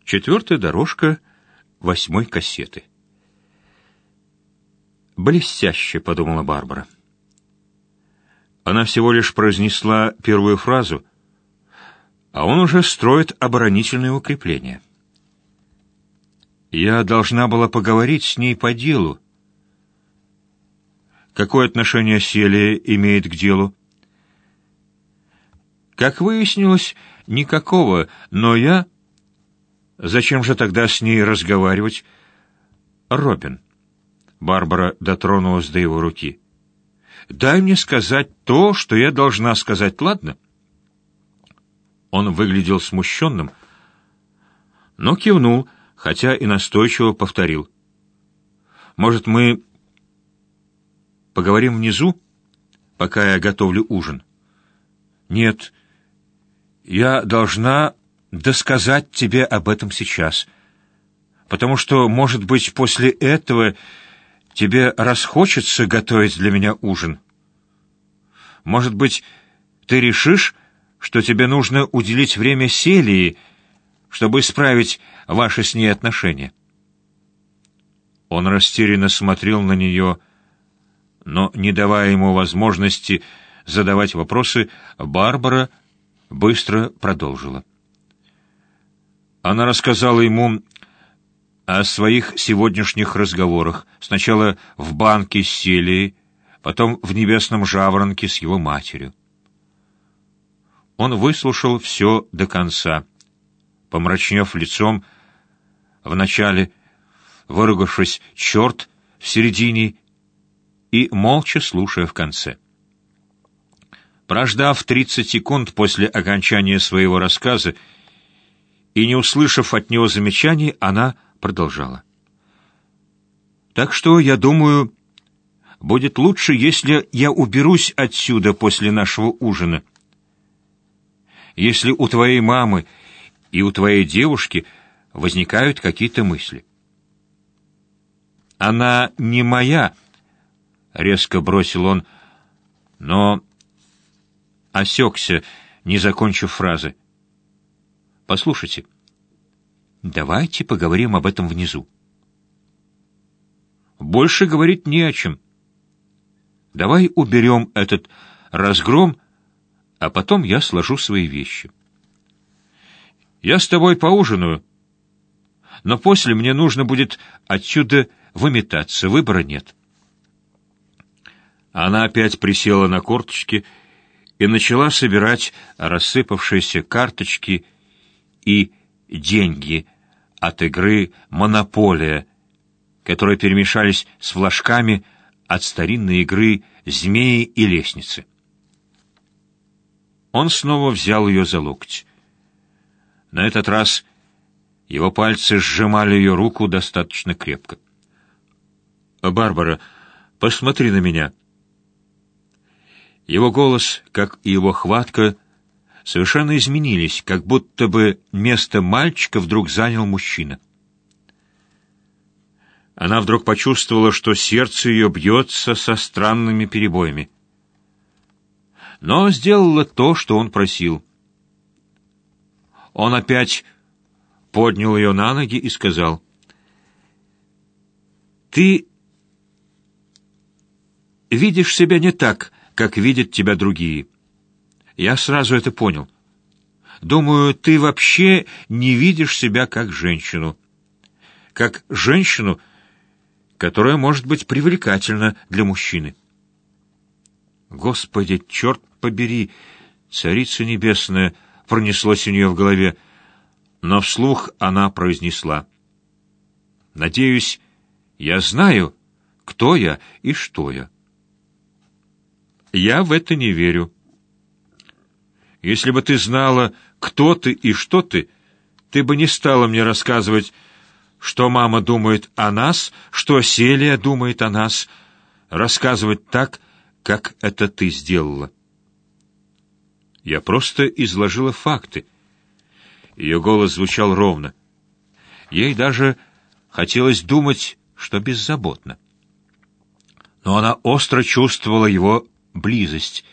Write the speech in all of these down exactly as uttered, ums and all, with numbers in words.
Четвертая дорожка восьмой кассеты. «Блестяще», — подумала Барбара. Она всего лишь произнесла первую фразу, а он уже строит оборонительные укрепления. Я должна была поговорить с ней по делу. Какое отношение Селия имеет к делу? Как выяснилось, никакого, но я... Зачем же тогда с ней разговаривать? Робин. Барбара дотронулась до его руки. Дай мне сказать то, что я должна сказать, ладно? Он выглядел смущенным, но кивнул, хотя и настойчиво повторил. Может, мы поговорим внизу, пока я готовлю ужин? Нет, я должна досказать тебе об этом сейчас, потому что, может быть, после этого тебе расхочется готовить для меня ужин. Может быть, ты решишь, что тебе нужно уделить время Селии, чтобы исправить ваши с ней отношения. Он растерянно смотрел на нее, но, не давая ему возможности задавать вопросы, Барбара быстро продолжила. Она рассказала ему о своих сегодняшних разговорах, сначала в банке с Селией, потом в небесном жаворонке с его матерью. Он выслушал все до конца, помрачнев лицом, вначале выругавшись «черт» в середине и молча слушая в конце. Прождав тридцать секунд после окончания своего рассказа и не услышав от него замечаний, она продолжала. «Так что, я думаю, будет лучше, если я уберусь отсюда после нашего ужина. Если у твоей мамы и у твоей девушки возникают какие-то мысли». «Она не моя», — резко бросил он, но осекся, не закончив фразы. «Послушайте, давайте поговорим об этом внизу». «Больше говорить не о чем. Давай уберем этот разгром, а потом я сложу свои вещи. Я с тобой поужинаю, но после мне нужно будет отсюда выметаться, выбора нет». Она опять присела на корточки и начала собирать рассыпавшиеся карточки и деньги от игры «Монополия», которые перемешались с флажками от старинной игры «Змеи и лестницы». Он снова взял ее за локоть. На этот раз его пальцы сжимали ее руку достаточно крепко. «Барбара, посмотри на меня». Его голос, как и его хватка, совершенно изменились, как будто бы место мальчика вдруг занял мужчина. Она вдруг почувствовала, что сердце ее бьется со странными перебоями. Но сделала то, что он просил. Он опять поднял ее на ноги и сказал: «Ты видишь себя не так, как видят тебя другие. Я сразу это понял. Думаю, ты вообще не видишь себя как женщину. Как женщину, которая может быть привлекательна для мужчины». «Господи, черт побери, Царица Небесная!» пронеслось у нее в голове, но вслух она произнесла: «Надеюсь, я знаю, кто я и что я». «Я в это не верю. Если бы ты знала, кто ты и что ты, ты бы не стала мне рассказывать, что мама думает о нас, что Селия думает о нас, рассказывать так, как это ты сделала. Я просто изложила факты». Ее голос звучал ровно. Ей даже хотелось думать, что беззаботно. Но она остро чувствовала его близость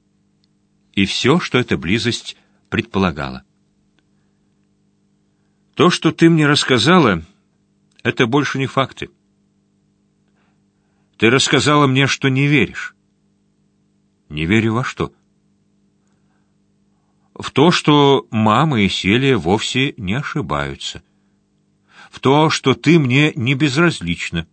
и все, что эта близость предполагала. То, что ты мне рассказала, это больше не факты. Ты рассказала мне, что не веришь. Не верю во что? В то, что мама и Селия вовсе не ошибаются. В то, что ты мне не безразлична.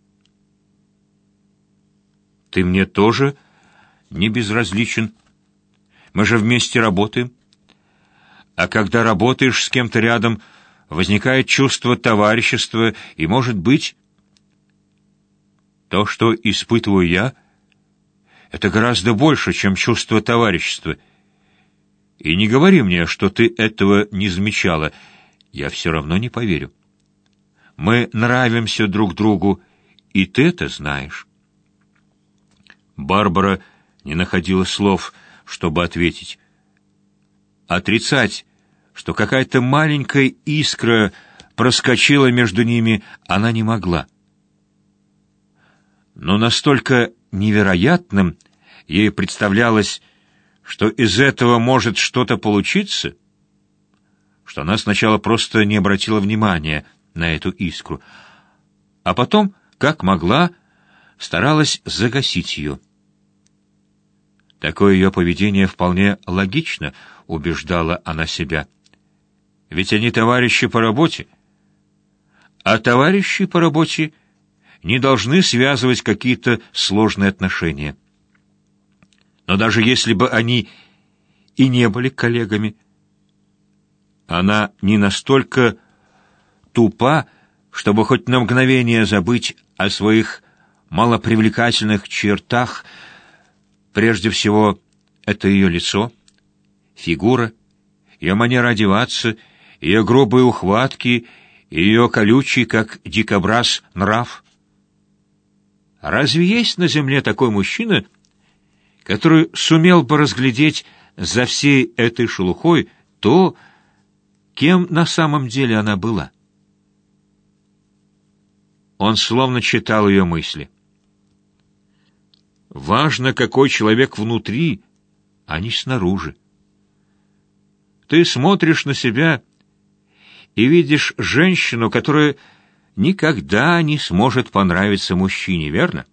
Ты мне тоже не безразличен. Мы же вместе работаем. А когда работаешь с кем-то рядом, возникает чувство товарищества, и, может быть, то, что испытываю я, это гораздо больше, чем чувство товарищества. И не говори мне, что ты этого не замечала. Я все равно не поверю. Мы нравимся друг другу, и ты это знаешь. Барбара не находила слов, чтобы ответить. Отрицать, что какая-то маленькая искра проскочила между ними, она не могла. Но настолько невероятным ей представлялось, что из этого может что-то получиться, что она сначала просто не обратила внимания на эту искру, а потом, как могла, старалась загасить ее. Такое ее поведение вполне логично, убеждала она себя. Ведь они товарищи по работе, а товарищи по работе не должны связывать какие-то сложные отношения. Но даже если бы они и не были коллегами, она не настолько тупа, чтобы хоть на мгновение забыть о своих малопривлекательных чертах. Прежде всего, это ее лицо, фигура, ее манера одеваться, ее грубые ухватки, ее колючий, как дикобраз, нрав. Разве есть на земле такой мужчина, который сумел бы разглядеть за всей этой шелухой то, кем на самом деле она была? Он словно читал ее мысли. Важно, какой человек внутри, а не снаружи. Ты смотришь на себя и видишь женщину, которая никогда не сможет понравиться мужчине, верно?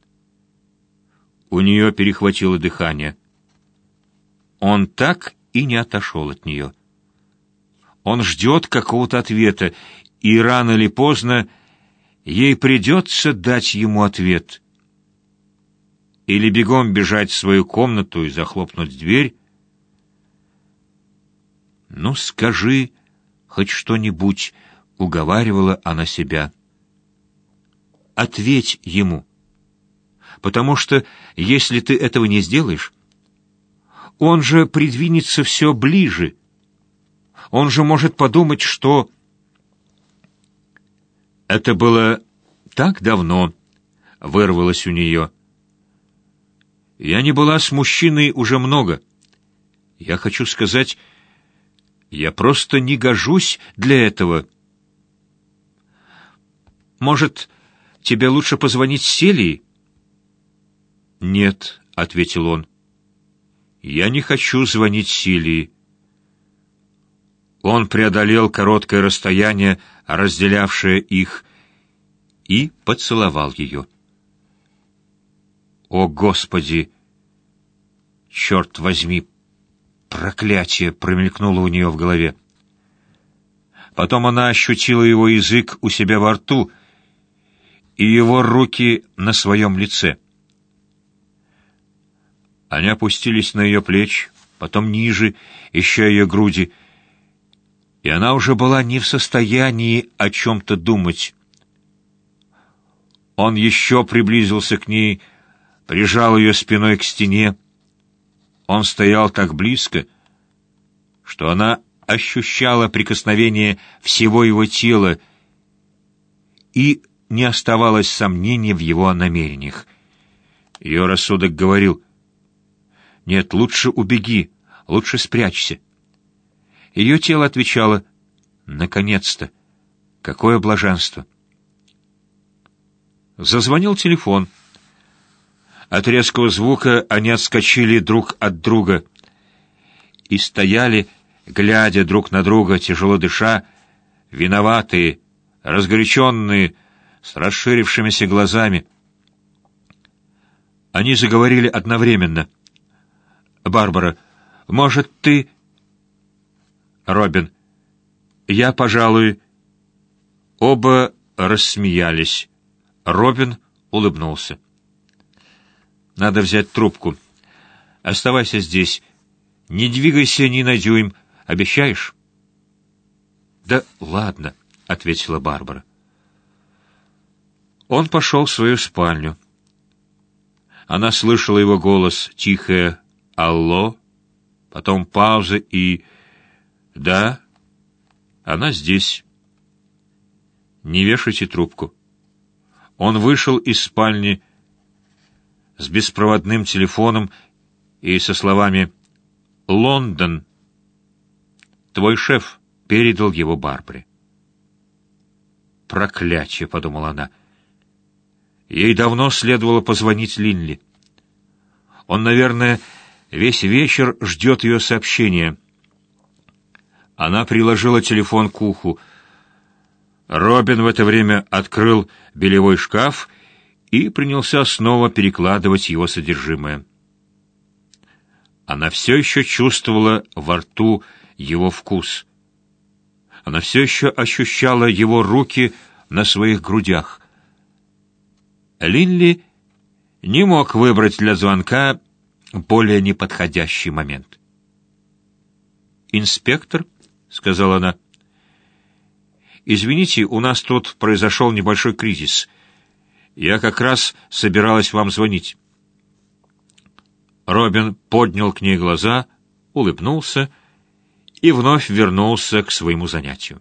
У нее перехватило дыхание. Он так и не отошел от нее. Он ждет какого-то ответа, и рано или поздно ей придется дать ему ответ. Или бегом бежать в свою комнату и захлопнуть дверь. «Ну, скажи хоть что-нибудь», — уговаривала она себя. «Ответь ему. Потому что, если ты этого не сделаешь, он же придвинется все ближе. Он же может подумать, что...» Это было так давно, вырвалось у нее. Я не была с мужчиной уже много. Я хочу сказать, я просто не гожусь для этого. Может, тебе лучше позвонить Селии? Нет, — ответил он. Я не хочу звонить Селии. Он преодолел короткое расстояние, разделявшее их, и поцеловал ее. «О, Господи! Черт возьми! Проклятие!» промелькнуло у нее в голове. Потом она ощутила его язык у себя во рту и его руки на своем лице. Они опустились на ее плечи, потом ниже, ища ее груди, и она уже была не в состоянии о чем-то думать. Он еще приблизился к ней, прижал ее спиной к стене. Он стоял так близко, что она ощущала прикосновение всего его тела, и не оставалось сомнений в его намерениях. Ее рассудок говорил: «Нет, лучше убеги, лучше спрячься». Ее тело отвечало: «Наконец-то! Какое блаженство!» Зазвонил телефон. От резкого звука они отскочили друг от друга и стояли, глядя друг на друга, тяжело дыша, виноватые, разгоряченные, с расширившимися глазами. Они заговорили одновременно. «Барбара, может, ты...» «Робин, я, пожалуй...» Оба рассмеялись. Робин улыбнулся. «Надо взять трубку. Оставайся здесь. Не двигайся ни на дюйм. Обещаешь?» «Да ладно», — ответила Барбара. Он пошел в свою спальню. Она слышала его голос, тихое «Алло», потом пауза и «Да, она здесь. Не вешайте трубку». Он вышел из спальни с беспроводным телефоном и со словами «Лондон, твой шеф передал его Барбаре». «Проклятие», — подумала она. Ей давно следовало позвонить Линли. Он, наверное, весь вечер ждет ее сообщения. Она приложила телефон к уху. Робин в это время открыл белевой шкаф и принялся снова перекладывать его содержимое. Она все еще чувствовала во рту его вкус. Она все еще ощущала его руки на своих грудях. Линли не мог выбрать для звонка более неподходящий момент. «Инспектор», — сказала она, — «извините, у нас тут произошел небольшой кризис. Я как раз собиралась вам звонить». Робин поднял к ней глаза, улыбнулся и вновь вернулся к своему занятию.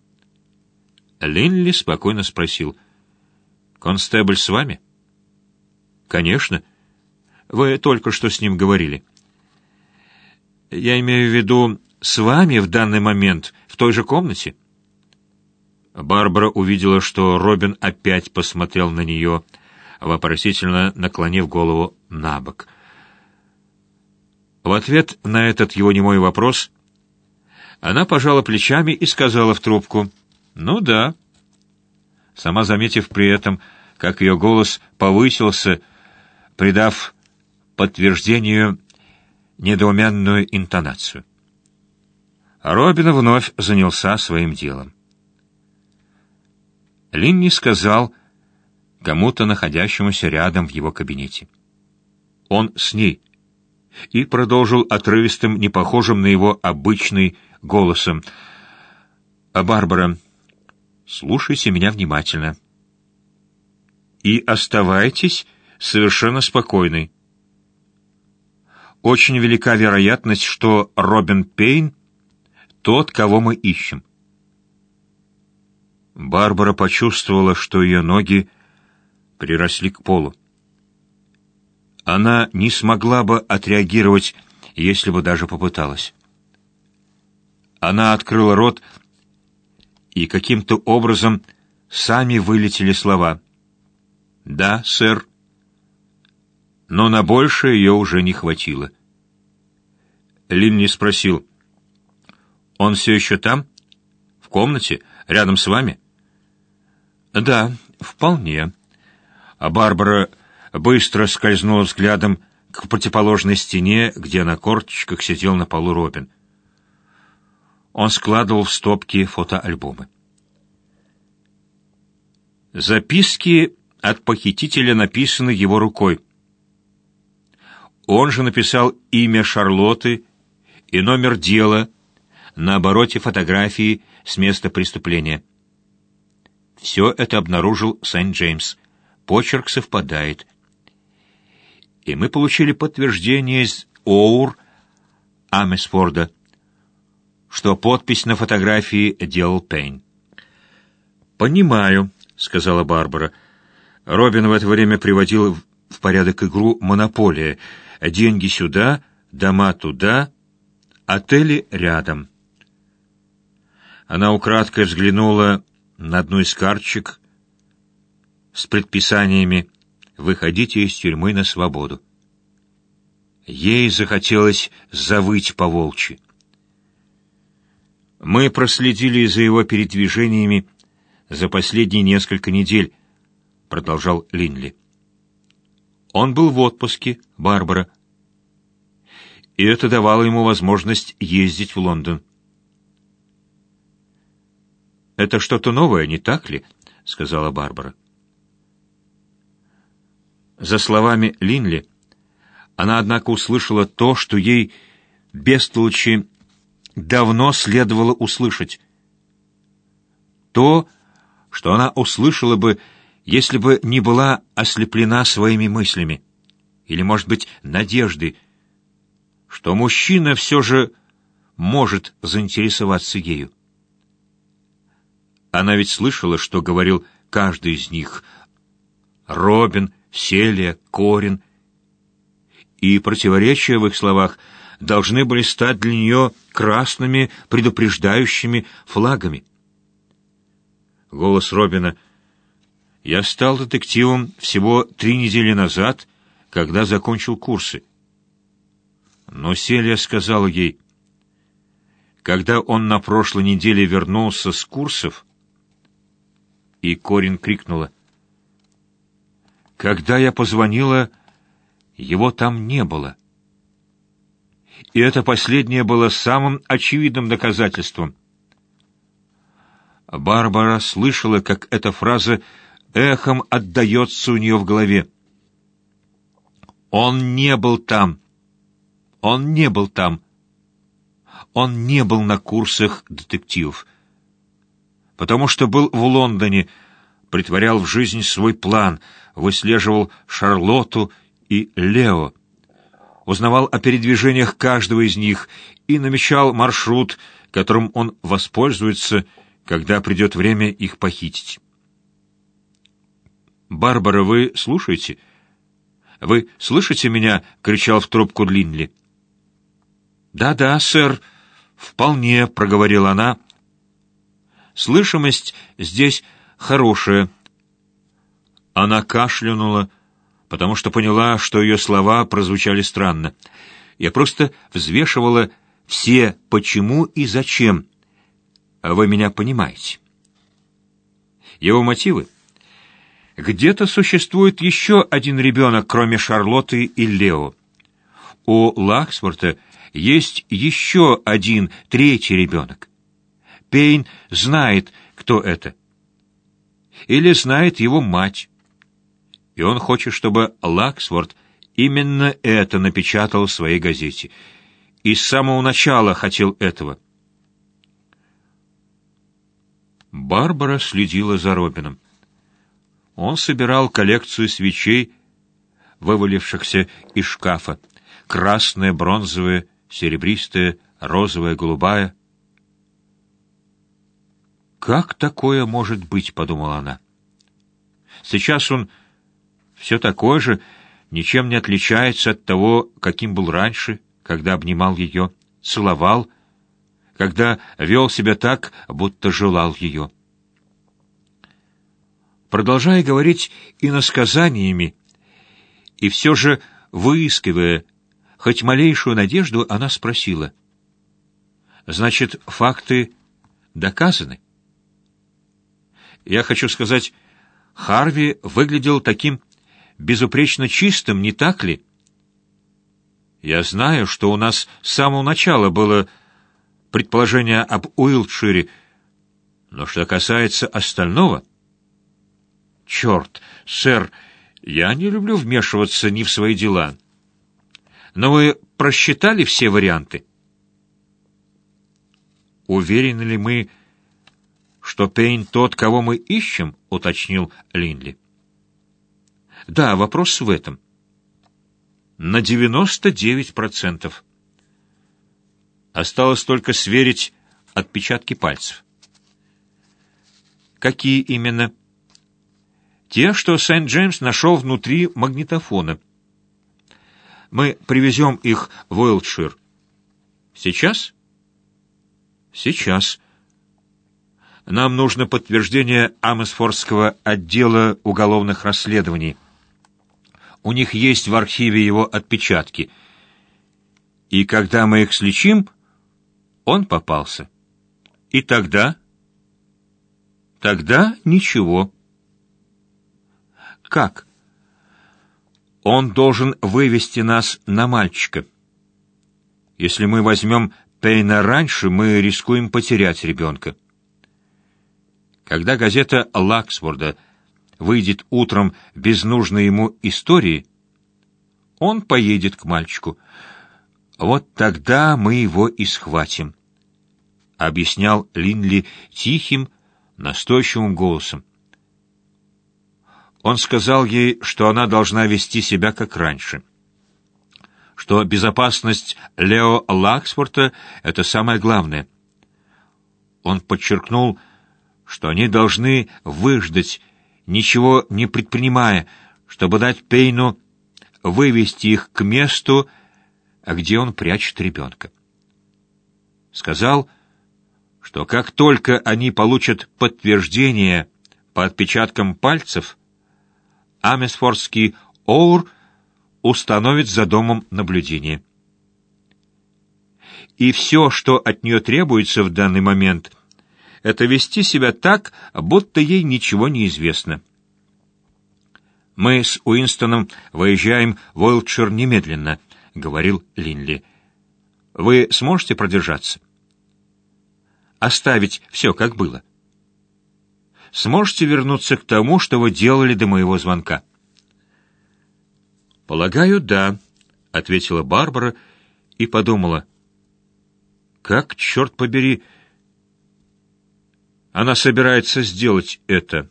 Линли спокойно спросил: «Констебль с вами?» «Конечно. Вы только что с ним говорили». «Я имею в виду, с вами в данный момент в той же комнате?» Барбара увидела, что Робин опять посмотрел на нее, вопросительно наклонив голову на бок. В ответ на этот его немой вопрос она пожала плечами и сказала в трубку: «Ну да», сама заметив при этом, как ее голос повысился, придав подтверждению недоуменную интонацию. Робин вновь занялся своим делом. Линни сказал кому-то, находящемуся рядом в его кабинете: «Он с ней», и продолжил отрывистым, непохожим на его обычный голосом: «А Барбара, слушайте меня внимательно и оставайтесь совершенно спокойной. Очень велика вероятность, что Робин Пейн — тот, кого мы ищем». Барбара почувствовала, что ее ноги приросли к полу. Она не смогла бы отреагировать, если бы даже попыталась. Она открыла рот, и каким-то образом сами вылетели слова: «Да, сэр». Но на большее ее уже не хватило. Линни спросил: «Он все еще там? В комнате? Рядом с вами?» «Да, вполне». А Барбара быстро скользнула взглядом к противоположной стене, где на корточках сидел на полу Робин. Он складывал в стопки фотоальбомы. Записки от похитителя написаны его рукой. Он же написал имя Шарлотты и номер дела на обороте фотографии с места преступления. Все это обнаружил Сент-Джеймс. Почерк совпадает. И мы получили подтверждение из Оур Амесфорда, что подпись на фотографии делал Пейн. «Понимаю», — сказала Барбара. Робин в это время приводил в порядок игру «Монополия». Деньги сюда, дома туда, отели рядом. Она украдкой взглянула на одну из карточек с предписаниями «Выходите из тюрьмы на свободу». Ей захотелось завыть по-волчьи. Мы проследили за его передвижениями за последние несколько недель, продолжал Линли. Он был в отпуске, Барбара, и это давало ему возможность ездить в Лондон. «Это что-то новое, не так ли?» — сказала Барбара. За словами Линли она, однако, услышала то, что ей бестолочи давно следовало услышать. То, что она услышала бы, если бы не была ослеплена своими мыслями, или, может быть, надеждой, что мужчина все же может заинтересоваться ею. Она ведь слышала, что говорил каждый из них: Робин, Селия, Корин, и противоречия в их словах должны были стать для нее красными предупреждающими флагами. Голос Робина: «Я стал детективом всего три недели назад, когда закончил курсы». Но Селия сказала ей: когда он на прошлой неделе вернулся с курсов, и Корин крикнула: «Когда я позвонила, его там не было». И это последнее было самым очевидным доказательством. Барбара слышала, как эта фраза эхом отдается у нее в голове. Он не был там. Он не был там. Он не был на курсах детективов, потому что был в Лондоне, притворял в жизнь свой план, выслеживал Шарлотту и Лео, узнавал о передвижениях каждого из них и намечал маршрут, которым он воспользуется, когда придет время их похитить. «Барбара, вы слушаете? Вы слышите меня?» — кричал в трубку Линли. «Да-да, сэр, вполне», — проговорила она. «Слышимость здесь хорошая». Она кашлянула, потому что поняла, что ее слова прозвучали странно. Я просто взвешивала все почему и зачем. Вы меня понимаете. Его мотивы? Где-то существует еще один ребенок, кроме Шарлотты и Лео. У Лаксворта есть еще один, третий ребенок. Пейн знает, кто это. Или знает его мать. И он хочет, чтобы Лаксворт именно это напечатал в своей газете. И с самого начала хотел этого. Барбара следила за Робином. Он собирал коллекцию свечей, вывалившихся из шкафа. Красная, бронзовая, серебристая, розовая, голубая. «Как такое может быть?» — подумала она. Сейчас он все такой же, ничем не отличается от того, каким был раньше, когда обнимал ее, целовал, когда вел себя так, будто желал ее. Продолжая говорить иносказаниями, и все же выискивая хоть малейшую надежду, она спросила: «Значит, факты доказаны?» Я хочу сказать, Харви выглядел таким безупречно чистым, не так ли? Я знаю, что у нас с самого начала было предположение об Уилтшире, но что касается остального... Черт, сэр, я не люблю вмешиваться ни в свои дела. Но вы просчитали все варианты? Уверены ли мы, что Пейн тот, кого мы ищем, — уточнил Линли. Да, вопрос в этом. На девяносто девять процентов. Осталось только сверить отпечатки пальцев. Какие именно? Те, что Сент-Джеймс нашел внутри магнитофона. Мы привезем их в Уилтшир. Сейчас? Сейчас. Нам нужно подтверждение Амесфордского отдела уголовных расследований. У них есть в архиве его отпечатки. И когда мы их сличим, он попался. И тогда? Тогда ничего. Как? Он должен вывести нас на мальчика. Если мы возьмем Пейна раньше, мы рискуем потерять ребенка. Когда газета Лаксфорда выйдет утром без нужной ему истории, он поедет к мальчику. Вот тогда мы его и схватим, — объяснял Линли тихим, настойчивым голосом. Он сказал ей, что она должна вести себя как раньше, что безопасность Лео Лаксфорда — это самое главное. Он подчеркнул, что они должны выждать, ничего не предпринимая, чтобы дать Пейну вывести их к месту, где он прячет ребенка. Сказал, что как только они получат подтверждение по отпечаткам пальцев, Амесфордский Оур установит за домом наблюдение. И все, что от нее требуется в данный момент, это вести себя так, будто ей ничего не известно. «Мы с Уинстоном выезжаем в Уилтшир немедленно», — говорил Линли. «Вы сможете продержаться? Оставить все, как было? Сможете вернуться к тому, что вы делали до моего звонка?» «Полагаю, да», — ответила Барбара и подумала. «Как, черт побери, она собирается сделать это?»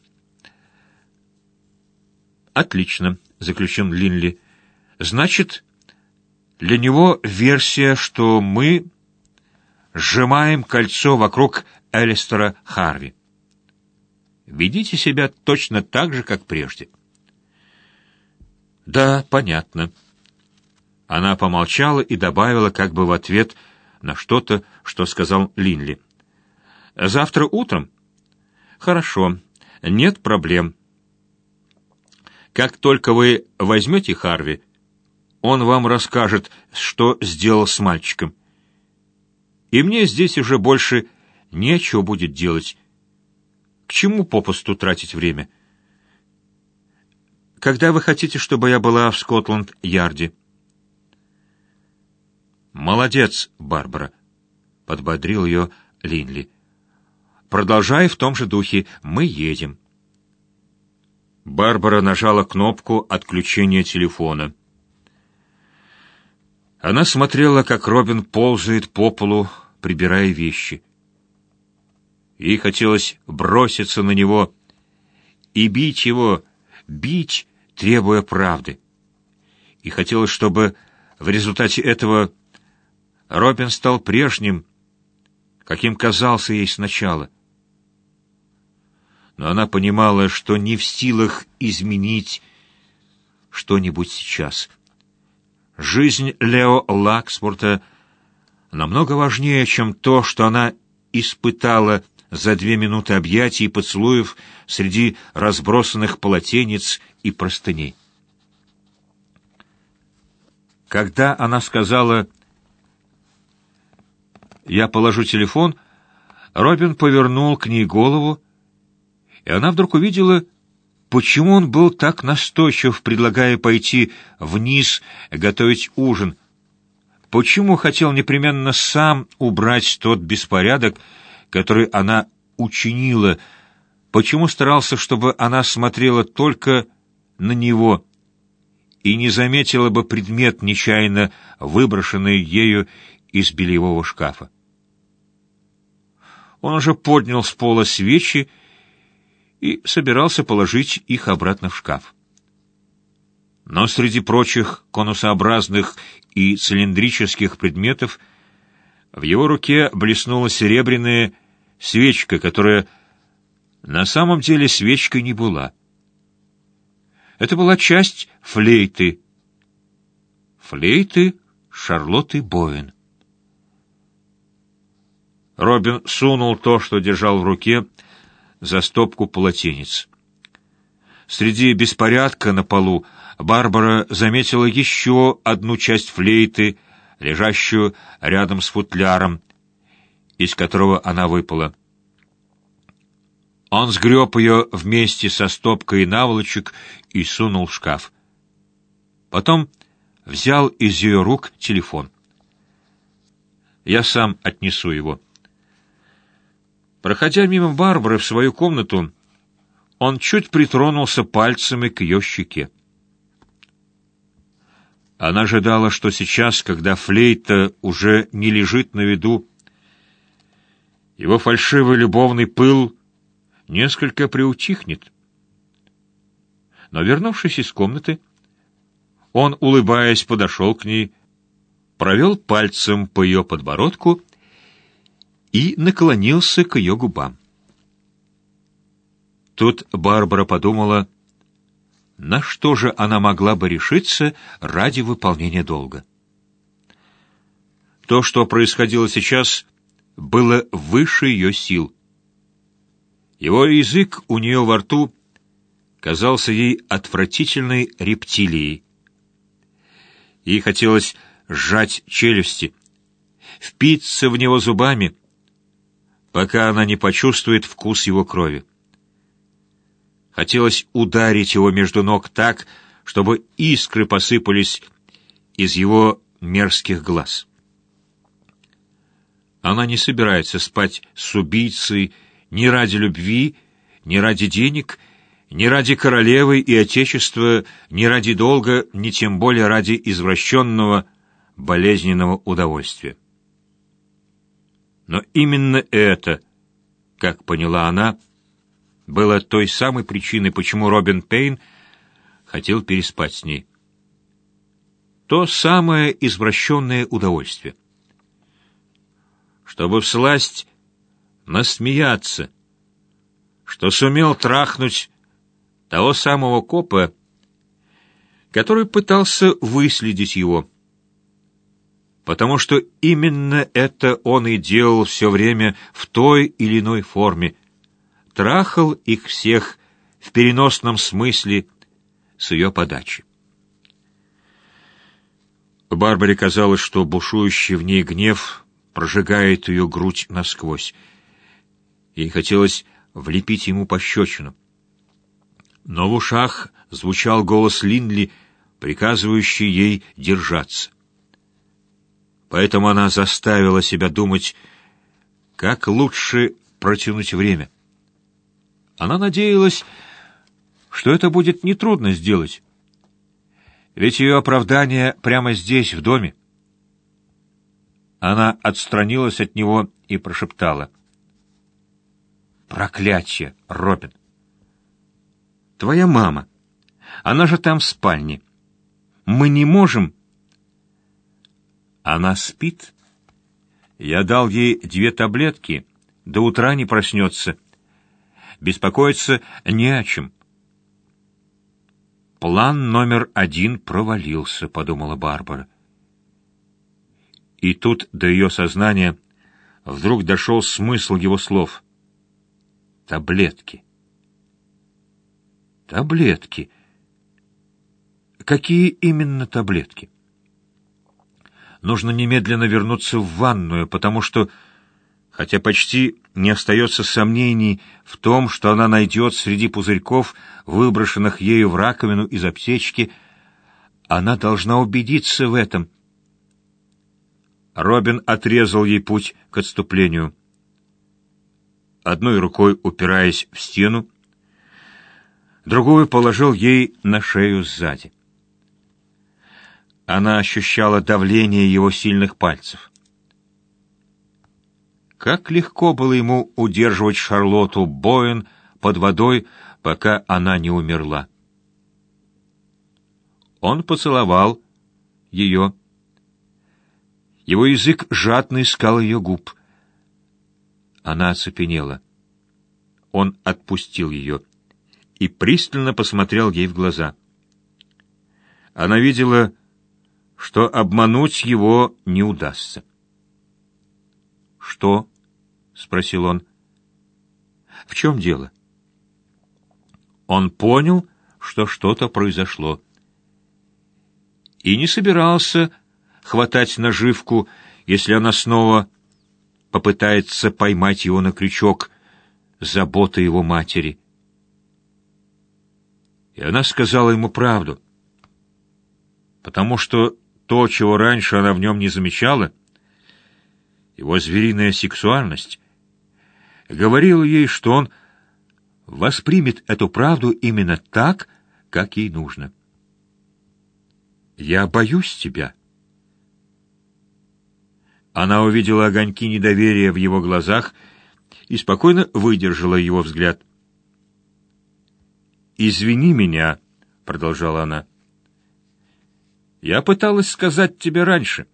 «Отлично», — заключил Линли. «Значит, для него версия, что мы сжимаем кольцо вокруг Элистера Харви. Ведите себя точно так же, как прежде». «Да, понятно». Она помолчала и добавила как бы в ответ на что-то, что сказал Линли. «Завтра утром?» «Хорошо, нет проблем. Как только вы возьмете Харви, он вам расскажет, что сделал с мальчиком. И мне здесь уже больше нечего будет делать. К чему попусту тратить время? Когда вы хотите, чтобы я была в Скотланд-Ярде?» «Молодец, Барбара», — подбодрил ее Линли. «Продолжай в том же духе. Мы едем». Барбара нажала кнопку отключения телефона. Она смотрела, как Робин ползает по полу, прибирая вещи. Ей хотелось броситься на него и бить его, бить, требуя правды. И хотелось, чтобы в результате этого Робин стал прежним, каким казался ей сначала. Но она понимала, что не в силах изменить что-нибудь сейчас. Жизнь Лео Лаксфорда намного важнее, чем то, что она испытала за две минуты объятий и поцелуев среди разбросанных полотенец и простыней. Когда она сказала «Я положу телефон», Робин повернул к ней голову, и она вдруг увидела, почему он был так настойчив, предлагая пойти вниз готовить ужин, почему хотел непременно сам убрать тот беспорядок, который она учинила, почему старался, чтобы она смотрела только на него и не заметила бы предмет, нечаянно выброшенный ею из бельевого шкафа. Он уже поднял с пола свечи и собирался положить их обратно в шкаф. Но среди прочих конусообразных и цилиндрических предметов в его руке блеснула серебряная свечка, которая на самом деле свечкой не была. Это была часть флейты. Флейты Шарлотты Боуэн. Робин сунул то, что держал в руке, за стопку полотенец. Среди беспорядка на полу Барбара заметила еще одну часть флейты, лежащую рядом с футляром, из которого она выпала. Он сгреб ее вместе со стопкой наволочек и сунул в шкаф. Потом взял из ее рук телефон. «Я сам отнесу его». Проходя мимо Барбары в свою комнату, он чуть притронулся пальцами к ее щеке. Она ожидала, что сейчас, когда флейта уже не лежит на виду, его фальшивый любовный пыл несколько приутихнет. Но, вернувшись из комнаты, он, улыбаясь, подошел к ней, провел пальцем по ее подбородку и наклонился к ее губам. Тут Барбара подумала, на что же она могла бы решиться ради выполнения долга. То, что происходило сейчас, было выше ее сил. Его язык у нее во рту казался ей отвратительной рептилией. Ей хотелось сжать челюсти, впиться в него зубами, пока она не почувствует вкус его крови. Хотелось ударить его между ног так, чтобы искры посыпались из его мерзких глаз. Она не собирается спать с убийцей ни ради любви, ни ради денег, ни ради королевы и отечества, ни ради долга, ни тем более ради извращенного, болезненного удовольствия. Но именно это, как поняла она, было той самой причиной, почему Робин Пейн хотел переспать с ней. То самое извращенное удовольствие. Чтобы всласть насмеяться, что сумел трахнуть того самого копа, который пытался выследить его, потому что именно это он и делал все время в той или иной форме, трахал их всех в переносном смысле с ее подачи. Барбаре казалось, что бушующий в ней гнев прожигает ее грудь насквозь. Ей хотелось влепить ему пощечину. Но в ушах звучал голос Линдли, приказывающий ей держаться. Поэтому она заставила себя думать, как лучше протянуть время. Она надеялась, что это будет нетрудно сделать, ведь ее оправдание прямо здесь, в доме. Она отстранилась от него и прошептала: «Проклятье, Робин! Твоя мама, она же там в спальне. Мы не можем...» «Она спит. Я дал ей две таблетки, до утра не проснется. Беспокоиться не о чем». «План номер один провалился», — подумала Барбара. И тут до ее сознания вдруг дошел смысл его слов. Таблетки. Таблетки. Какие именно таблетки? Нужно немедленно вернуться в ванную, потому что, хотя почти не остается сомнений в том, что она найдет среди пузырьков, выброшенных ею в раковину из аптечки, она должна убедиться в этом. Робин отрезал ей путь к отступлению. Одной рукой упираясь в стену, другую положил ей на шею сзади. Она ощущала давление его сильных пальцев. Как легко было ему удерживать Шарлотту Боэн под водой, пока она не умерла. Он поцеловал ее. Его язык жадно искал ее губ. Она оцепенела. Он отпустил ее и пристально посмотрел ей в глаза. Она видела, что обмануть его не удастся. «Что?» — спросил он. «В чем дело?» Он понял, что что-то произошло, и не собирался хватать наживку, если она снова попытается поймать его на крючок забота его матери. И она сказала ему правду, потому что то, чего раньше она в нем не замечала, его звериная сексуальность, говорила ей, что он воспримет эту правду именно так, как ей нужно. «Я боюсь тебя». Она увидела огоньки недоверия в его глазах и спокойно выдержала его взгляд. «Извини меня», — продолжала она. «Я пыталась сказать тебе раньше.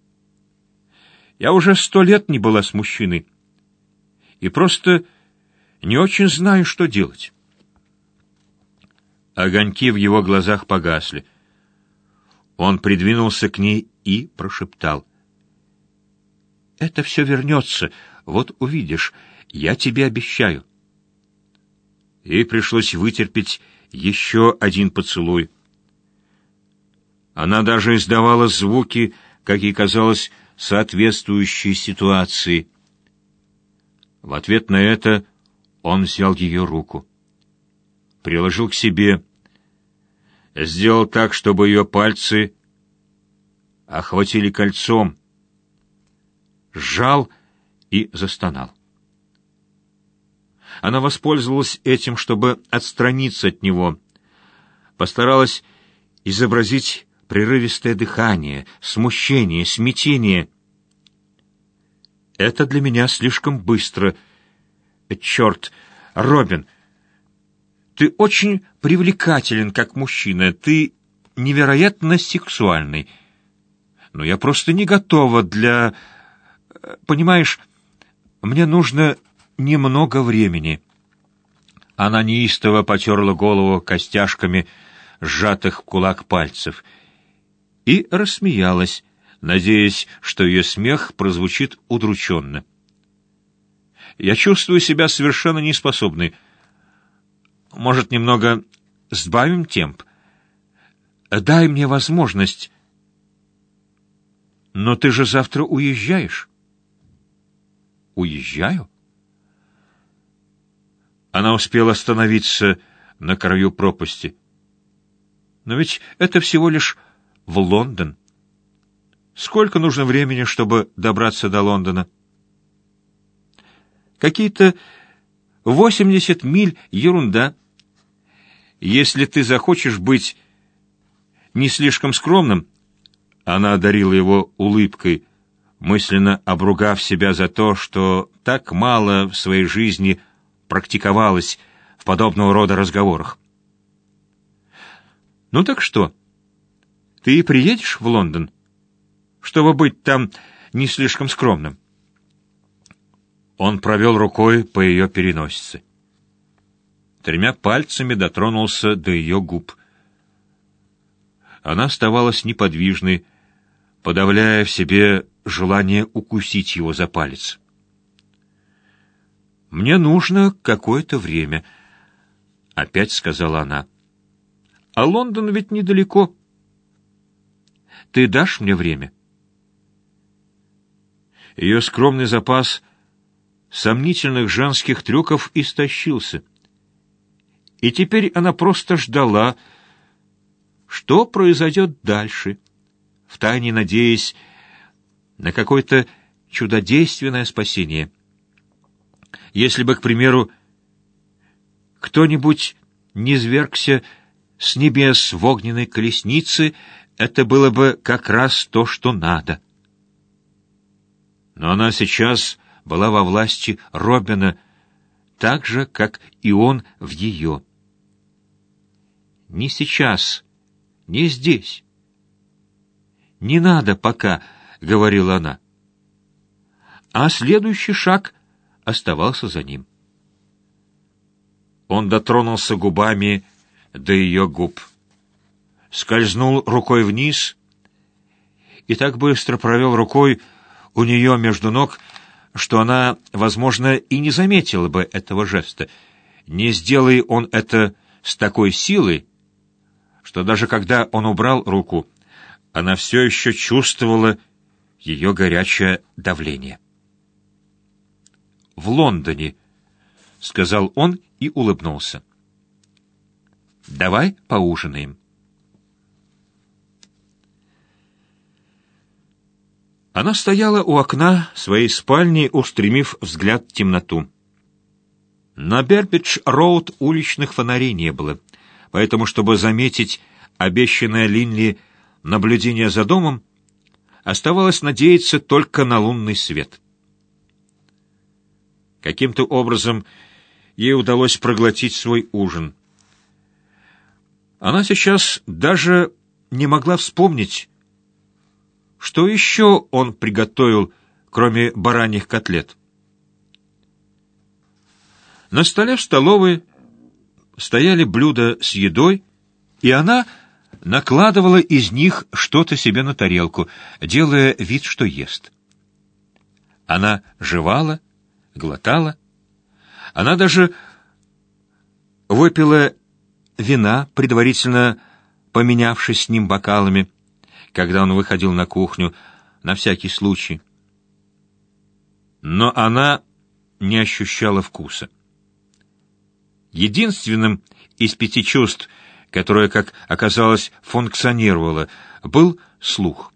Я уже сто лет не была с мужчиной и просто не очень знаю, что делать». Огоньки в его глазах погасли. Он придвинулся к ней и прошептал: «Это все вернется, вот увидишь, я тебе обещаю». Ей пришлось вытерпеть еще один поцелуй. Она даже издавала звуки, как ей казалось, соответствующие ситуации. В ответ на это он взял ее руку, приложил к себе, сделал так, чтобы ее пальцы охватили кольцом, сжал и застонал. Она воспользовалась этим, чтобы отстраниться от него, постаралась изобразить прерывистое дыхание, смущение, смятение. «Это для меня слишком быстро. Черт, Робин, ты очень привлекателен как мужчина, ты невероятно сексуальный. Но я просто не готова для... Понимаешь, мне нужно немного времени». Она неистово потерла голову костяшками сжатых в кулак пальцев и рассмеялась, надеясь, что ее смех прозвучит удрученно. «Я чувствую себя совершенно неспособной. Может, немного сбавим темп? Дай мне возможность». «Но ты же завтра уезжаешь». «Уезжаю?» Она успела остановиться на краю пропасти. «Но ведь это всего лишь в Лондон. Сколько нужно времени, чтобы добраться до Лондона?» «Какие-то восемьдесят миль — ерунда. Если ты захочешь быть не слишком скромным...» Она одарила его улыбкой, мысленно обругав себя за то, что так мало в своей жизни практиковалась в подобного рода разговорах. «Ну так что, ты и приедешь в Лондон, чтобы быть там не слишком скромным?» Он провел рукой по ее переносице. Тремя пальцами дотронулся до ее губ. Она оставалась неподвижной, подавляя в себе желание укусить его за палец. «Мне нужно какое-то время», — опять сказала она. «А Лондон ведь недалеко. Ты дашь мне время?» Ее скромный запас сомнительных женских трюков истощился, и теперь она просто ждала, что произойдет дальше, втайне надеясь на какое-то чудодейственное спасение. Если бы, к примеру, кто-нибудь низвергся с небес в огненной колеснице, это было бы как раз то, что надо. Но она сейчас была во власти Робина, так же, как и он в ее. Не сейчас, не здесь. «Не надо пока», — говорила она. А следующий шаг оставался за ним. Он дотронулся губами до ее губ, скользнул рукой вниз и так быстро провел рукой у нее между ног, что она, возможно, и не заметила бы этого жеста. Не сделай он это с такой силой, что даже когда он убрал руку, она все еще чувствовала ее горячее давление. в Лондоне», — сказал он и улыбнулся. «Давай поужинаем». Она стояла у окна своей спальни, устремив взгляд в темноту. На Бербидж-роуд уличных фонарей не было, поэтому, чтобы заметить обещанное Линли наблюдение за домом, оставалось надеяться только на лунный свет. Каким-то образом ей удалось проглотить свой ужин. Она сейчас даже не могла вспомнить, что еще он приготовил, кроме бараньих котлет. На столе в столовой стояли блюда с едой, и она накладывала из них что-то себе на тарелку, делая вид, что ест. Она жевала, глотала. Она даже выпила вина, предварительно поменявшись с ним бокалами, когда он выходил на кухню, на всякий случай. Но она не ощущала вкуса. Единственным из пяти чувств, которое, как оказалось, функционировало, был слух.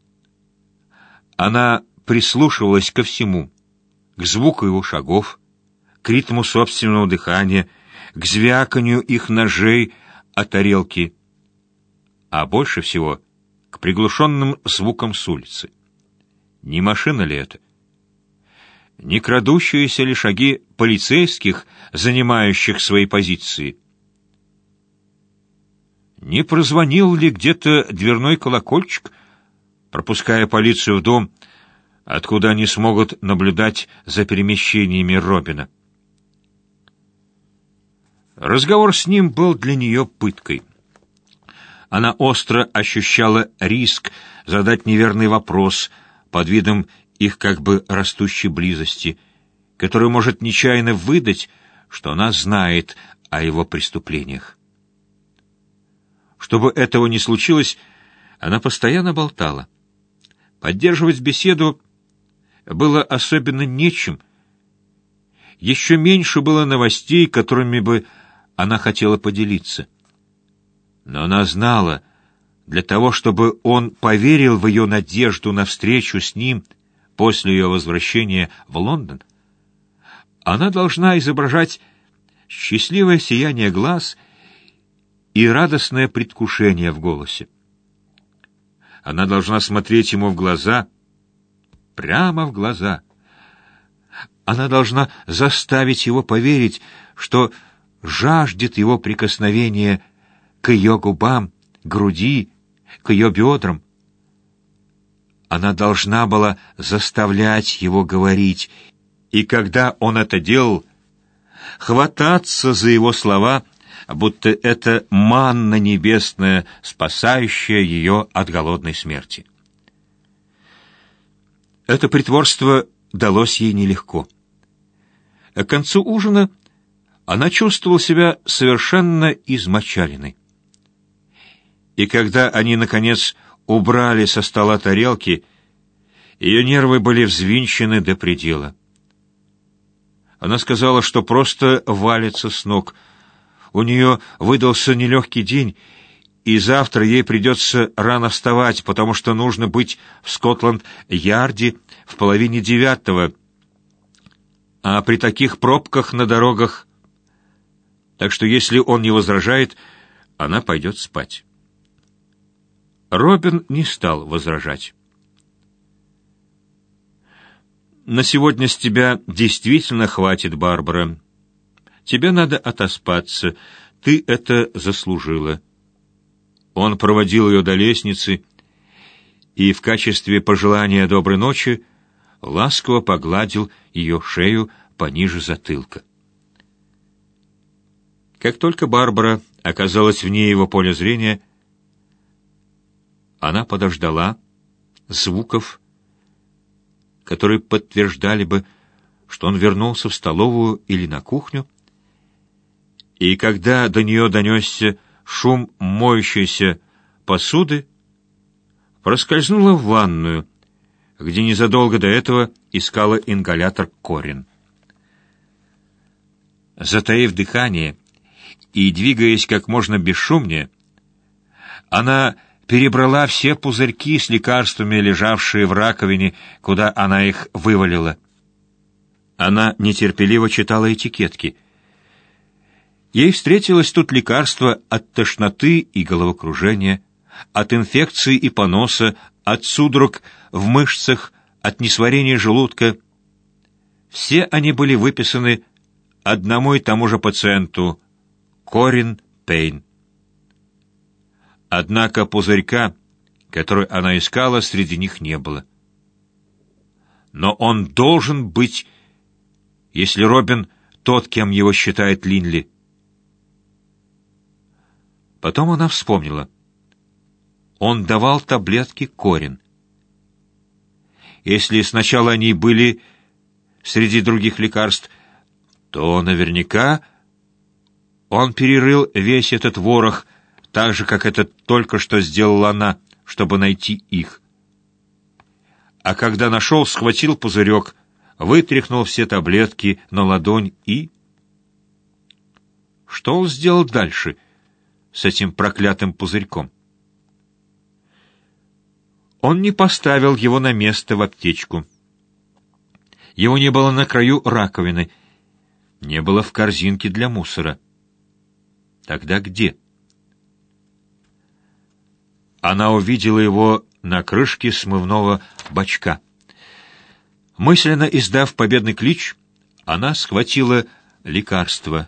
Она прислушивалась ко всему, к звуку его шагов, к ритму собственного дыхания, к звяканью их ножей о тарелки, а больше всего к приглушенным звукам с улицы. Не машина ли это? Не крадущиеся ли шаги полицейских, занимающих свои позиции? Не прозвонил ли где-то дверной колокольчик, пропуская полицию в дом, откуда они смогут наблюдать за перемещениями Робина? Разговор с ним был для нее пыткой. Она остро ощущала риск задать неверный вопрос под видом их как бы растущей близости, который может нечаянно выдать, что она знает о его преступлениях. Чтобы этого не случилось, она постоянно болтала. Поддерживать беседу было особенно нечем. Еще меньше было новостей, которыми бы она хотела поделиться. Но она знала, для того, чтобы он поверил в ее надежду на встречу с ним после ее возвращения в Лондон, она должна изображать счастливое сияние глаз и радостное предвкушение в голосе. Она должна смотреть ему в глаза, прямо в глаза. Она должна заставить его поверить, что жаждет его прикосновения к ее губам, груди, к ее бедрам. Она должна была заставлять его говорить, и когда он это делал, хвататься за его слова, будто это манна небесная, спасающая ее от голодной смерти. Это притворство далось ей нелегко. К концу ужина она чувствовала себя совершенно измочаленной. И когда они, наконец, убрали со стола тарелки, ее нервы были взвинчены до предела. Она сказала, что просто валится с ног. У нее выдался нелегкий день, и завтра ей придется рано вставать, потому что нужно быть в Скотланд-Ярде в половине девятого, а при таких пробках на дорогах... Так что если он не возражает, она пойдет спать. Робин не стал возражать. «На сегодня с тебя действительно хватит, Барбара. Тебе надо отоспаться. Ты это заслужила». Он проводил ее до лестницы и в качестве пожелания доброй ночи ласково погладил ее шею пониже затылка. Как только Барбара оказалась вне его поля зрения, она подождала звуков, которые подтверждали бы, что он вернулся в столовую или на кухню, и когда до нее донесся шум моющейся посуды, проскользнула в ванную, где незадолго до этого искала ингалятор Корин. Затаив дыхание и двигаясь как можно бесшумнее, она перебрала все пузырьки с лекарствами, лежавшие в раковине, куда она их вывалила. Она нетерпеливо читала этикетки. Ей встретилось тут лекарство от тошноты и головокружения, от инфекции и поноса, от судорог в мышцах, от несварения желудка. Все они были выписаны одному и тому же пациенту — Корин Пейн. Однако пузырька, который она искала, среди них не было. Но он должен быть, если Робин тот, кем его считает Линли. Потом она вспомнила. Он давал таблетки Корин. Если сначала они были среди других лекарств, то наверняка он перерыл весь этот ворох, так же, как это только что сделала она, чтобы найти их. А когда нашел, схватил пузырек, вытряхнул все таблетки на ладонь и... Что он сделал дальше с этим проклятым пузырьком? Он не поставил его на место в аптечку. Его не было на краю раковины, не было в корзинке для мусора. Тогда где? Она увидела его на крышке смывного бачка. Мысленно издав победный клич, она схватила лекарство.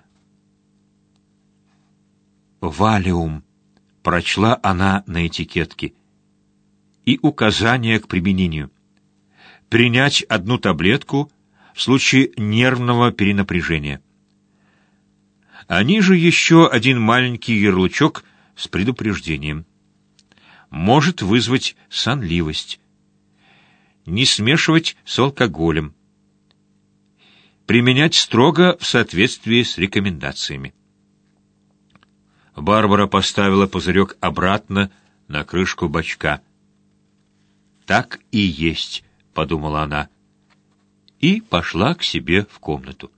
«Валиум», — прочла она на этикетке, и указание к применению. Принять одну таблетку в случае нервного перенапряжения. А ниже еще один маленький ярлычок с предупреждением. Может вызвать сонливость. Не смешивать с алкоголем. Применять строго в соответствии с рекомендациями. Барбара поставила пузырек обратно на крышку бачка. «Так и есть», — подумала она, и пошла к себе в комнату.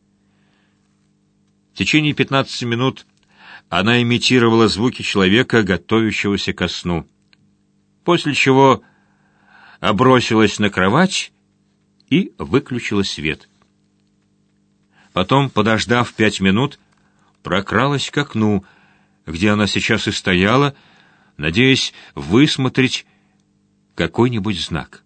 В течение пятнадцати минут она имитировала звуки человека, готовящегося ко сну, после чего бросилась на кровать и выключила свет. Потом, подождав пять минут, прокралась к окну, где она сейчас и стояла, надеясь высмотреть какой-нибудь знак.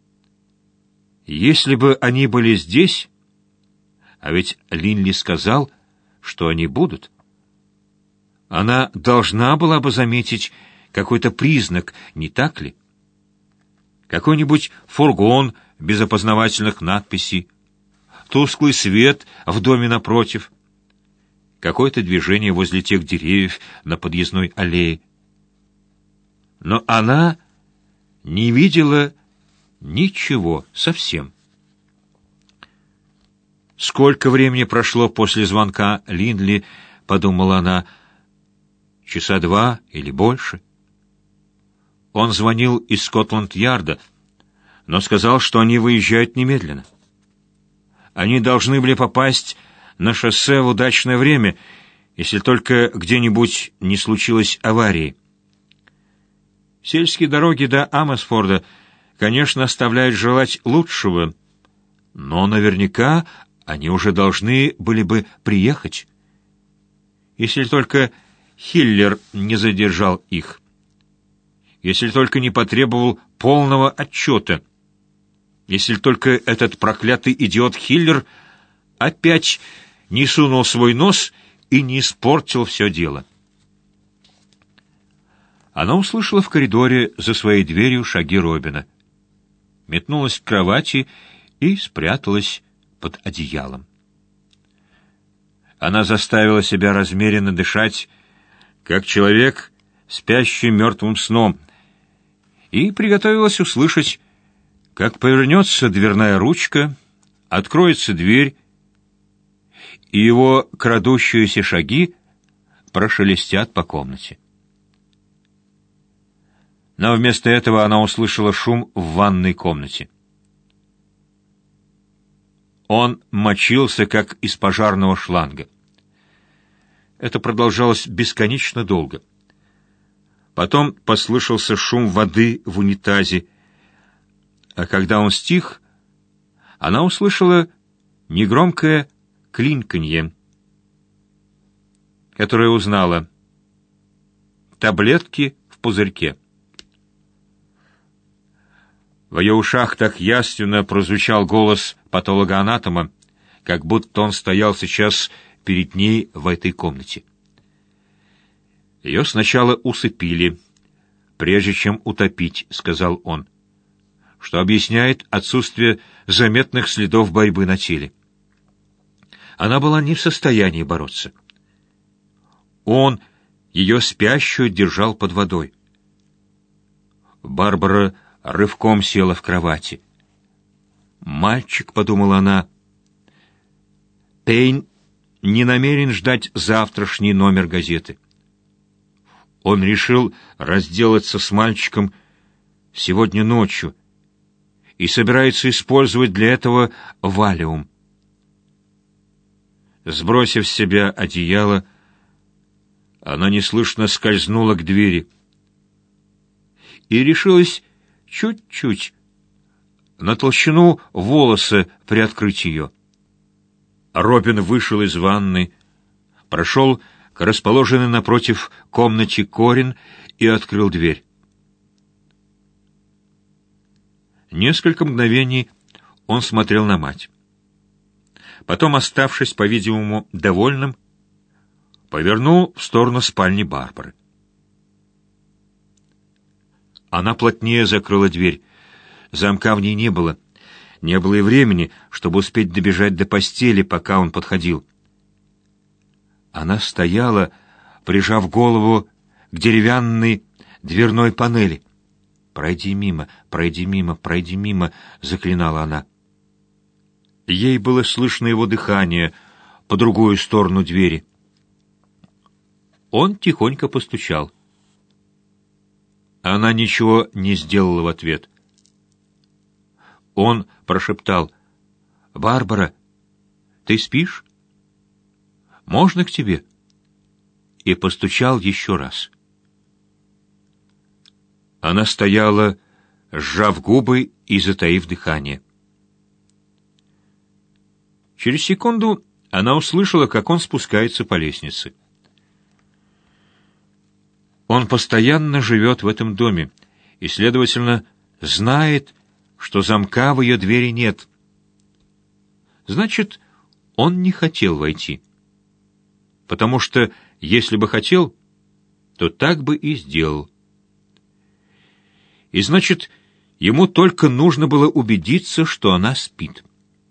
Если бы они были здесь, а ведь Линли сказал, что они будут, она должна была бы заметить какой-то признак, не так ли? Какой-нибудь фургон без опознавательных надписей, тусклый свет в доме напротив, какое-то движение возле тех деревьев на подъездной аллее. Но она не видела ничего совсем. «Сколько времени прошло после звонка Линли?» — подумала она. «Часа два или больше?» Он звонил из Скотланд-Ярда, но сказал, что они выезжают немедленно. Они должны были попасть на шоссе в удачное время, если только где-нибудь не случилось аварии. Сельские дороги до Амосфорда, конечно, оставляют желать лучшего, но наверняка они уже должны были бы приехать, если только Хиллер не задержал их, если только не потребовал полного отчета, если только этот проклятый идиот Хиллер опять не сунул свой нос и не испортил все дело. Она услышала в коридоре за своей дверью шаги Робина, метнулась к кровати и спряталась под одеялом. Она заставила себя размеренно дышать, как человек, спящий мертвым сном, и приготовилась услышать, как повернется дверная ручка, откроется дверь, и его крадущиеся шаги прошелестят по комнате. Но вместо этого она услышала шум в ванной комнате. Он мочился, как из пожарного шланга. Это продолжалось бесконечно долго. Потом послышался шум воды в унитазе, а когда он стих, она услышала негромкое клинканье, которое узнала. Таблетки в пузырьке. В ее ушах так ясно прозвучал голос патологоанатома, как будто он стоял сейчас перед ней в этой комнате. «Ее сначала усыпили, прежде чем утопить», — сказал он, что объясняет отсутствие заметных следов борьбы на теле. Она была не в состоянии бороться. Он ее спящую держал под водой. Барбара рывком села в кровати. «Мальчик», — подумала она, — Пейн не намерен ждать завтрашний номер газеты. Он решил разделаться с мальчиком сегодня ночью и собирается использовать для этого валиум. Сбросив с себя одеяло, она неслышно скользнула к двери и решилась чуть-чуть, на толщину волоса, приоткрыть ее. Робин вышел из ванны, прошел к расположенной напротив комнате Корин и открыл дверь. Несколько мгновений он смотрел на мать. Потом, оставшись, по-видимому, довольным, повернул в сторону спальни Барбары. Она плотнее закрыла дверь. Замка в ней не было. Не было и времени, чтобы успеть добежать до постели, пока он подходил. Она стояла, прижав голову к деревянной дверной панели. «Пройди мимо, пройди мимо, пройди мимо», — заклинала она. Ей было слышно его дыхание по другую сторону двери. Он тихонько постучал. Она ничего не сделала в ответ. Он прошептал: «Барбара, ты спишь? Можно к тебе?» И постучал еще раз. Она стояла, сжав губы и затаив дыхание. Через секунду она услышала, как он спускается по лестнице. Он постоянно живет в этом доме и, следовательно, знает, что замка в ее двери нет. Значит, он не хотел войти. Потому что, если бы хотел, то так бы и сделал. И значит, ему только нужно было убедиться, что она спит.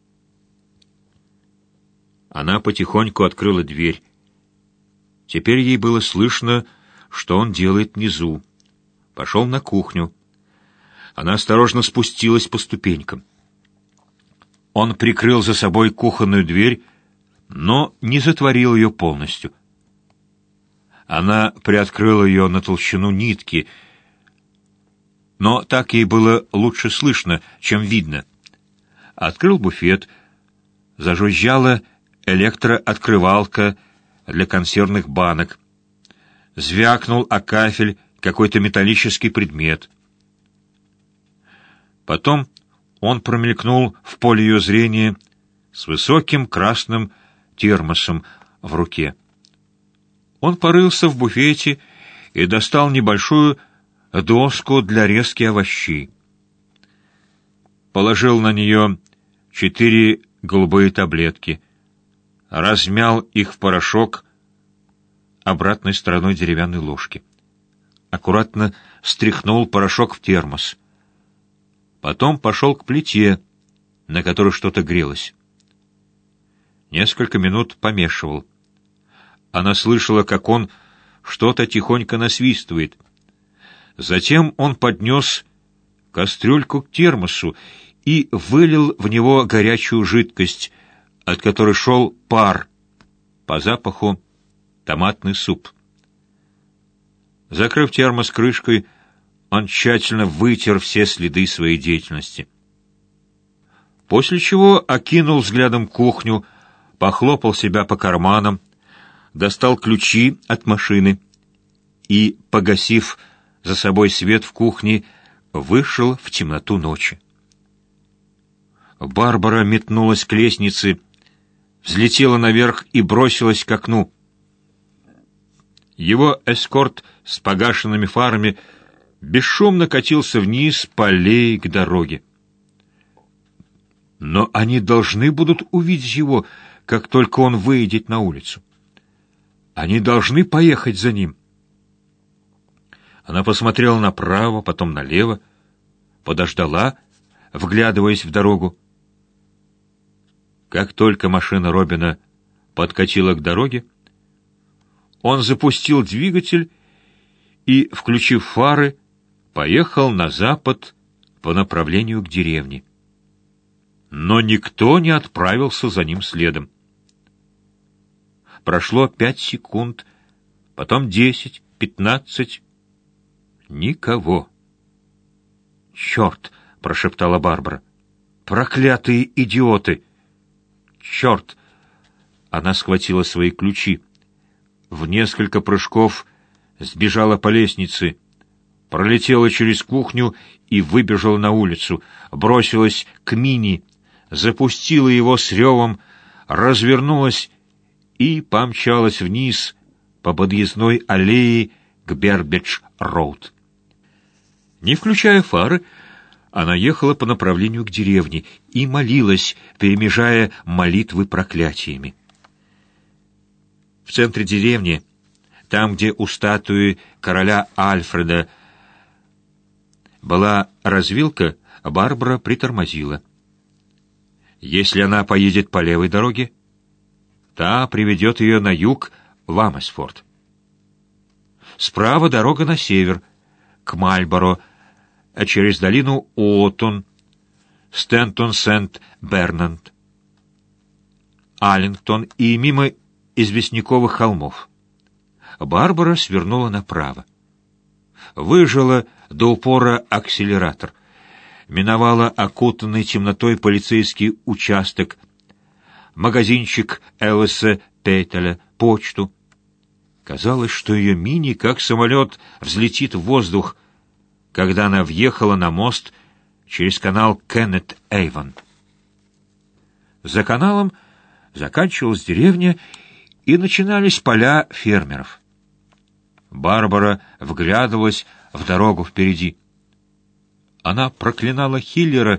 Она потихоньку открыла дверь. Теперь ей было слышно, что он делает внизу. Пошел на кухню. Она осторожно спустилась по ступенькам. Он прикрыл за собой кухонную дверь, но не затворил ее полностью. Она приоткрыла ее на толщину нитки, но так ей было лучше слышно, чем видно. Открыл буфет, зажужжала электрооткрывалка для консервных банок. Звякнул о кафель какой-то металлический предмет. Потом он промелькнул в поле ее зрения с высоким красным термосом в руке. Он порылся в буфете и достал небольшую доску для резки овощей. Положил на нее четыре голубые таблетки, размял их в порошок обратной стороной деревянной ложки. Аккуратно стряхнул порошок в термос. Потом пошел к плите, на которой что-то грелось. Несколько минут помешивал. Она слышала, как он что-то тихонько насвистывает. Затем он поднес кастрюльку к термосу и вылил в него горячую жидкость, от которой шел пар, по запаху томатный суп. Закрыв термос крышкой, он тщательно вытер все следы своей деятельности. после чего окинул взглядом кухню, похлопал себя по карманам, достал ключи от машины и, погасив за собой свет в кухне, вышел в темноту ночи. Барбара метнулась к лестнице, взлетела наверх и бросилась к окну. Его эскорт с погашенными фарами бесшумно катился вниз по аллее к дороге. Но они должны будут увидеть его, как только он выйдет на улицу. Они должны поехать за ним. Она посмотрела направо, потом налево, подождала, вглядываясь в дорогу. Как только машина Робина подкатила к дороге, он запустил двигатель и, включив фары, поехал на запад по направлению к деревне. Но никто не отправился за ним следом. Прошло пять секунд, потом десять, пятнадцать. Никого. «Черт!» — прошептала Барбара. «Проклятые идиоты!» «Черт!» Она схватила свои ключи. В несколько прыжков сбежала по лестнице, пролетела через кухню и выбежала на улицу, бросилась к Мини, запустила его с ревом, развернулась и помчалась вниз по подъездной аллее к Бербидж-роуд. Не включая фары, она ехала по направлению к деревне и молилась, перемежая молитвы проклятиями. В центре деревни, там, где у статуи короля Альфреда была развилка, Барбара притормозила. Если она поедет по левой дороге, та приведет ее на юг в Амесфорд. Справа дорога на север, к Мальборо, а через долину Уоттон, Стентон-Сент-Бернанд, Аллингтон и мимо известняковых холмов. Барбара свернула направо. Выжала до упора акселератор. Миновала окутанный темнотой полицейский участок, магазинчик Элвиса Петеля, почту. Казалось, что ее Мини, как самолет, взлетит в воздух, когда она въехала на мост через канал Кеннет-Эйвон. За каналом заканчивалась деревня, и начинались поля фермеров. Барбара вглядывалась в дорогу впереди. Она проклинала Хиллера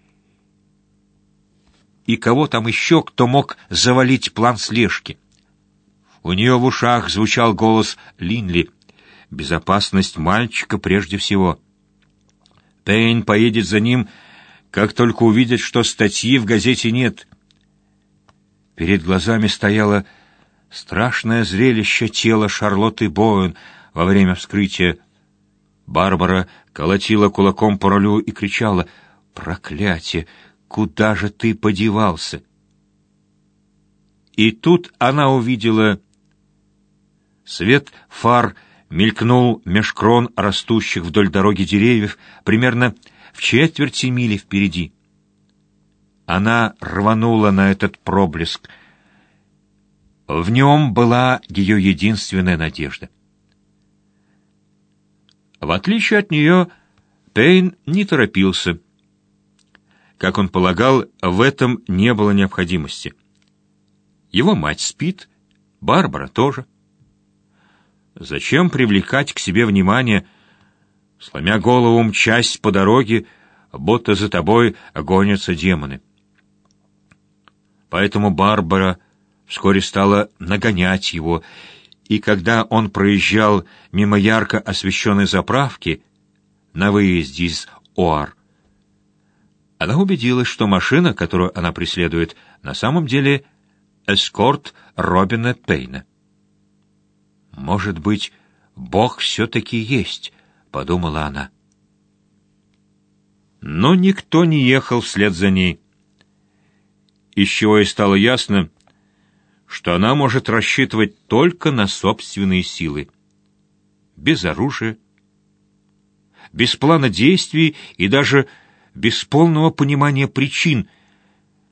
и кого там еще, кто мог завалить план слежки. У нее в ушах звучал голос Линли. «Безопасность мальчика прежде всего. Пейн поедет за ним, как только увидит, что статьи в газете нет». Перед глазами стояло страшное зрелище тела Шарлотты Боуэн во время вскрытия. Барбара колотила кулаком по рулю и кричала: «Проклятие! Куда же ты подевался?» И тут она увидела... Свет фар мелькнул меж крон растущих вдоль дороги деревьев примерно в четверти мили впереди. Она рванула на этот проблеск. В нем была ее единственная надежда. В отличие от нее, Пейн не торопился. Как он полагал, в этом не было необходимости. Его мать спит, Барбара тоже. Зачем привлекать к себе внимание, сломя голову мчась по дороге, будто за тобой гонятся демоны? Поэтому Барбара вскоре стала нагонять его, и когда он проезжал мимо ярко освещенной заправки на выезде из Оар, она убедилась, что машина, которую она преследует, на самом деле эскорт Робина Пейна. «Может быть, Бог все-таки есть», — подумала она. Но никто не ехал вслед за ней, из чего и стало ясно, что она может рассчитывать только на собственные силы. Без оружия, без плана действий и даже без полного понимания причин,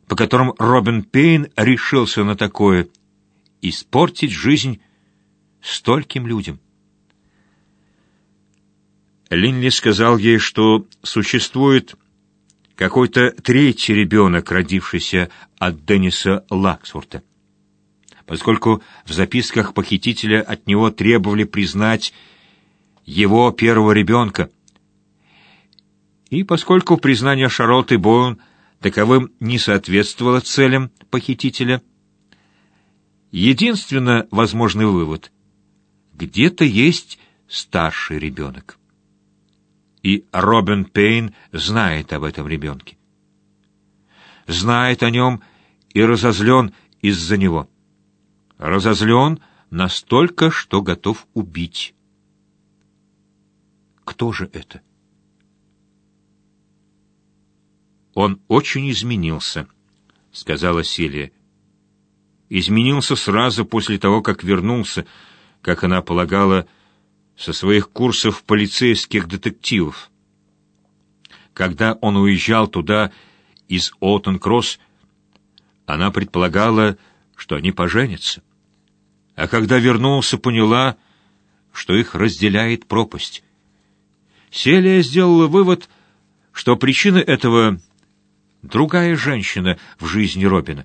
по которым Робин Пейн решился на такое — испортить жизнь стольким людям. Линли сказал ей, что существует какой-то третий ребенок, родившийся от Денниса Лаксворта, поскольку в записках похитителя от него требовали признать его первого ребенка, и поскольку признание Шарлотты Боуэн таковым не соответствовало целям похитителя, единственно возможный вывод — где-то есть старший ребенок. И Робин Пейн знает об этом ребенке. Знает о нем и разозлен из-за него. Разозлен настолько, что готов убить. Кто же это? «Он очень изменился», — сказала Селия. «Изменился сразу после того, как вернулся, как она полагала, со своих курсов полицейских детективов. Когда он уезжал туда из Оттон-Кросс, она предполагала, что они поженятся. А когда вернулся, поняла, что их разделяет пропасть. Селия сделала вывод, что причина этого — другая женщина в жизни Робина.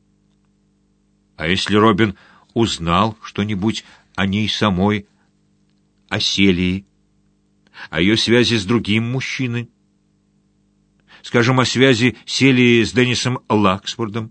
А если Робин узнал что-нибудь о ней самой, о Селии, о ее связи с другим мужчиной, скажем, о связи Селии с Деннисом Лаксвордом?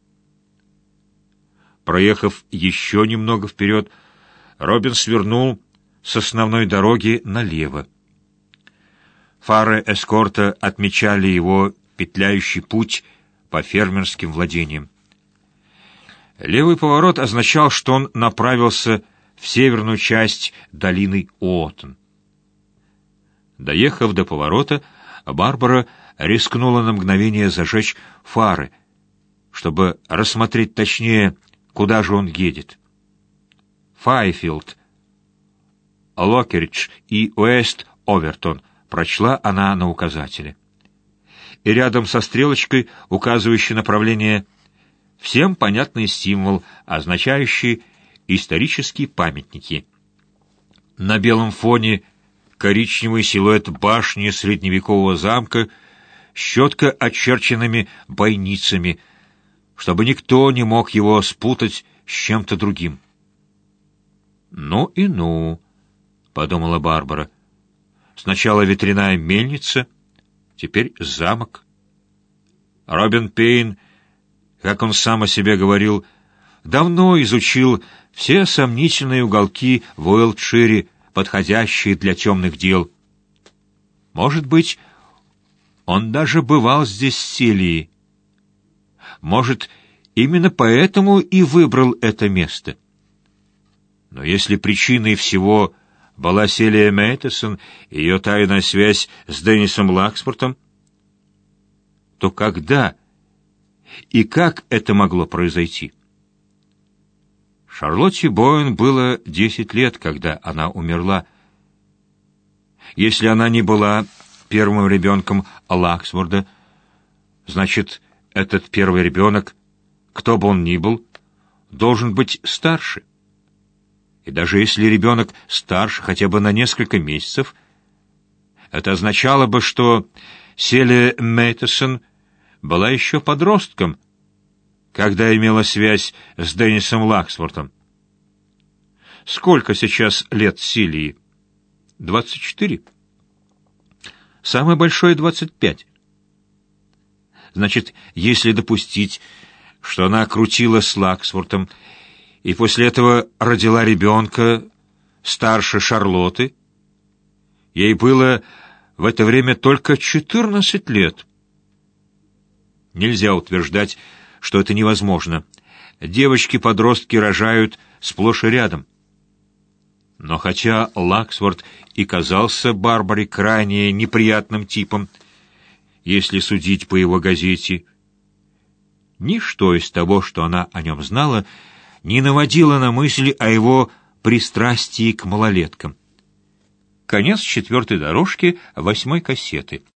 Проехав еще немного вперед, Робин свернул с основной дороги налево. Фары эскорта отмечали его петляющий путь по фермерским владениям. Левый поворот означал, что он направился в северную часть долины Уоттон. Доехав до поворота, Барбара рискнула на мгновение зажечь фары, чтобы рассмотреть точнее, куда же он едет. «Файфилд, Локеридж и Уэст-Овертон», прочла она на указателе. И рядом со стрелочкой, указывающей направление, всем понятный символ, означающий исторические памятники. На белом фоне коричневый силуэт башни средневекового замка с четко очерченными бойницами, чтобы никто не мог его спутать с чем-то другим. «Ну и ну», — подумала Барбара. «Сначала ветряная мельница, теперь замок». Робин Пейн, как он сам о себе говорил, давно изучил все сомнительные уголки в Уилтшире, подходящие для темных дел. Может быть, он даже бывал здесь с Селией. Может, именно поэтому и выбрал это место. Но если причиной всего была Селия Мэйтесон и ее тайная связь с Деннисом Лаксвортом, то когда и как это могло произойти? Шарлотте Боуэн было десять лет, когда она умерла. Если она не была первым ребенком Лаксворда, значит, этот первый ребенок, кто бы он ни был, должен быть старше. И даже если ребенок старше хотя бы на несколько месяцев, это означало бы, что Селия Мэйтесон была еще подростком, когда имела связь с Деннисом Лаксвортом. Сколько сейчас лет Селии? Двадцать четыре? Самое большое — двадцать пять. Значит, если допустить, что она крутила с Лаксвортом и после этого родила ребенка старше Шарлотты, ей было в это время только четырнадцать лет. Нельзя утверждать, что это невозможно. Девочки-подростки рожают сплошь и рядом. Но хотя Лаксворт и казался Барбаре крайне неприятным типом, если судить по его газете, ничто из того, что она о нем знала, не наводило на мысли о его пристрастии к малолеткам. Конец четвертой дорожки восьмой кассеты.